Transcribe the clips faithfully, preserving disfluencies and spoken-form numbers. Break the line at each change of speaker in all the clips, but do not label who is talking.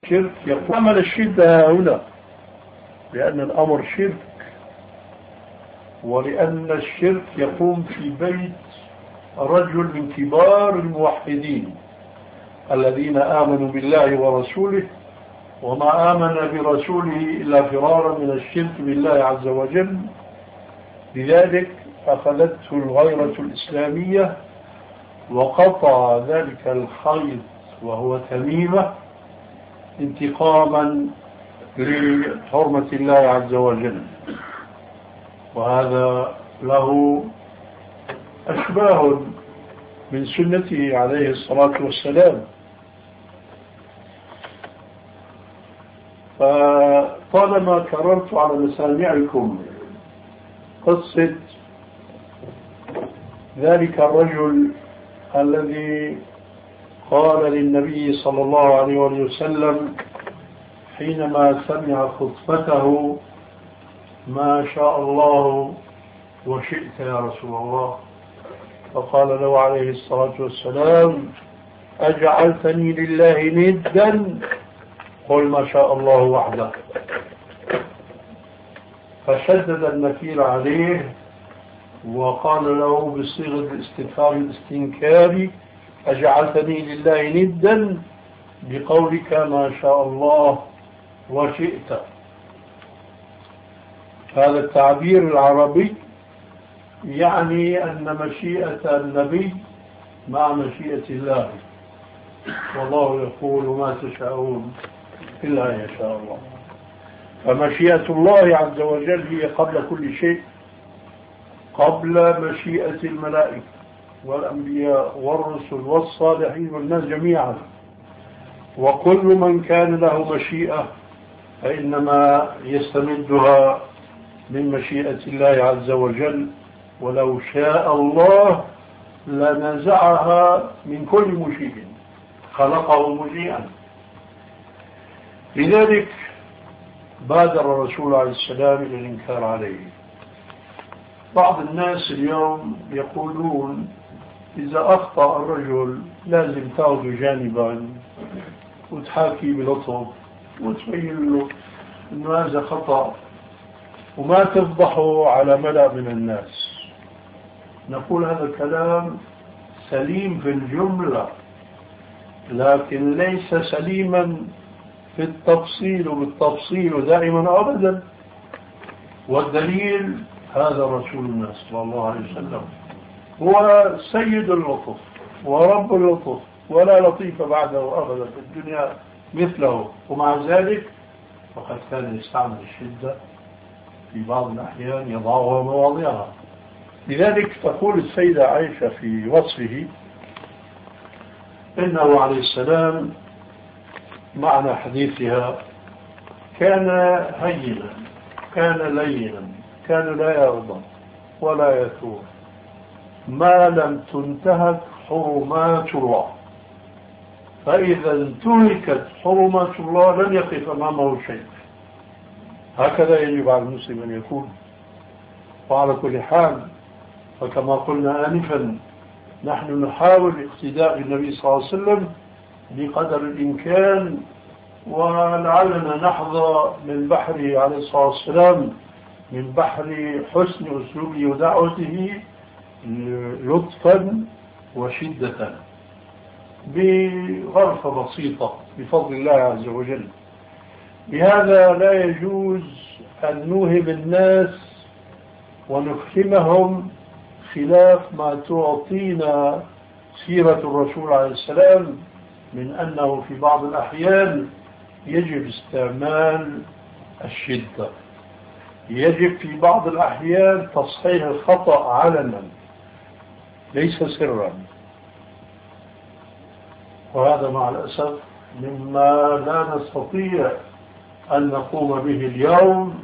شرك يقوم عمل الشدة هنا لأن الأمر شرك، ولأن الشرك يقوم في بيت رجل من كبار الموحدين الذين آمنوا بالله ورسوله، وما آمن برسوله إلا فرارا من الشرك بالله عز وجل. لذلك أخذته الغيرة الإسلامية وقطع ذلك الخيط وهو تميمة انتقاما لحرمة الله عز وجل، وهذا له أشباه من سنته عليه الصلاة والسلام. فطالما كررت على مسامعكم قصة ذلك الرجل الذي قال للنبي صلى الله عليه وسلم حينما سمع خطبته: ما شاء الله وشئت يا رسول الله، فقال له عليه الصلاة والسلام: أجعلتني لله ندا؟ قل ما شاء الله وحده. فشدد النكير عليه وقال له بصيغة الاستفهام الاستنكاري: أجعلتني لله ندا بقولك ما شاء الله وشئت. هذا التعبير العربي يعني أن مشيئة النبي مع مشيئة الله، والله يقول ما تشاءون إلا أن يشاء الله. فمشيئة الله عز وجل هي قبل كل شيء، قبل مشيئة الملائكة والأنبياء والرسل والصالحين والناس جميعا. وكل من كان له مشيئة فإنما يستمدها من مشيئة الله عز وجل، ولو شاء الله لنزعها من كل مشيء خلقه مشيئا. لذلك بادر الرسول عليه السلام إلى الإنكار عليه. بعض الناس اليوم يقولون إذا أخطأ الرجل لازم تأخذ جانبا وتحاكي بلطف وتبين له أنه هذا خطأ وما تفضحه على ملأ من الناس. نقول هذا الكلام سليم في الجملة، لكن ليس سليما في التفصيل وبالتفصيل دائما أبدا. والدليل هذا رسول الله صلى الله عليه وسلم هو سيد اللطف ورب اللطف، ولا لطيف بعده أبدا في الدنيا مثله، ومع ذلك فقد كان يستعمل الشدة في بعض الأحيان يضعها مواضعها. لذلك تقول السيدة عائشة في وصفه إنه عليه السلام معنى حديثها كان هينا، كان لينا، كان لا يغضب ولا يثور ما لم تنتهك حرمات الله، فإذا انتهكت حرمات الله لن يقف أمامه شيء. هكذا يجب على المسلم أن يكون. وعلى كل حال فكما قلنا آنفا نحن نحاول اقتداء بالنبي صلى الله عليه وسلم بقدر الإمكان، ولعلنا نحظى من بحره عليه الصلاة والسلام، من بحر حسن أسلوبه ودعوته لطفا وشدة بغرفة بسيطة بفضل الله عز وجل. بهذا لا يجوز أن نوهم الناس ونفهمهم خلاف ما تعطينا سيرة الرسول عليه السلام من أنه في بعض الأحيان يجب استعمال الشدة، يجب في بعض الأحيان تصحيح الخطأ علنا ليس سرا. وهذا مع الأسف مما لا نستطيع أن نقوم به اليوم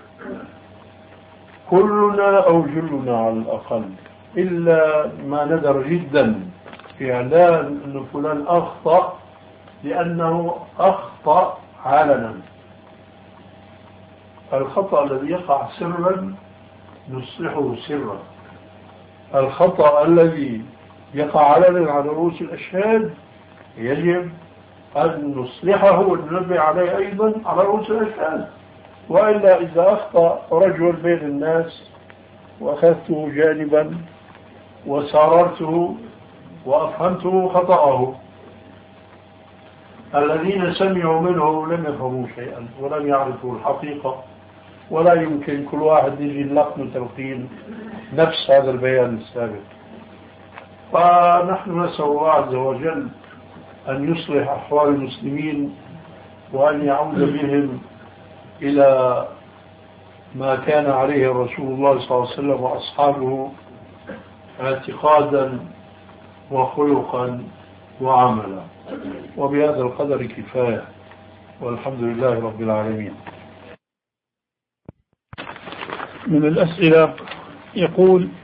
كلنا أو جلنا على الأقل، إلا ما ندر جدا في إعلان أن فلان أخطأ لأنه أخطأ علنا. الخطأ الذي يقع سرا نصلحه سرا، الخطأ الذي يقع علنا على رؤوس الأشهاد يجب أن نصلحه وننبه عليه أيضا على رؤوس الأشهاد. وإلا إذا أخطأ رجل بين الناس وأخذته جانبا وساررته وأفهمته خطأه، الذين سمعوا منه لم يفهموا شيئا ولم يعرفوا الحقيقة، ولا يمكن كل واحد يجي يلقن تلقين نفس هذا البيان السابق. فنحن نسأل الله عز وجل أن يصلح أحوال المسلمين وأن يعود بهم إلى ما كان عليه رسول الله صلى الله عليه وسلم وأصحابه اعتقادا وخلقا وعملا. وبهذا القدر كفاية، والحمد لله رب العالمين.
من الأسئلة يقول: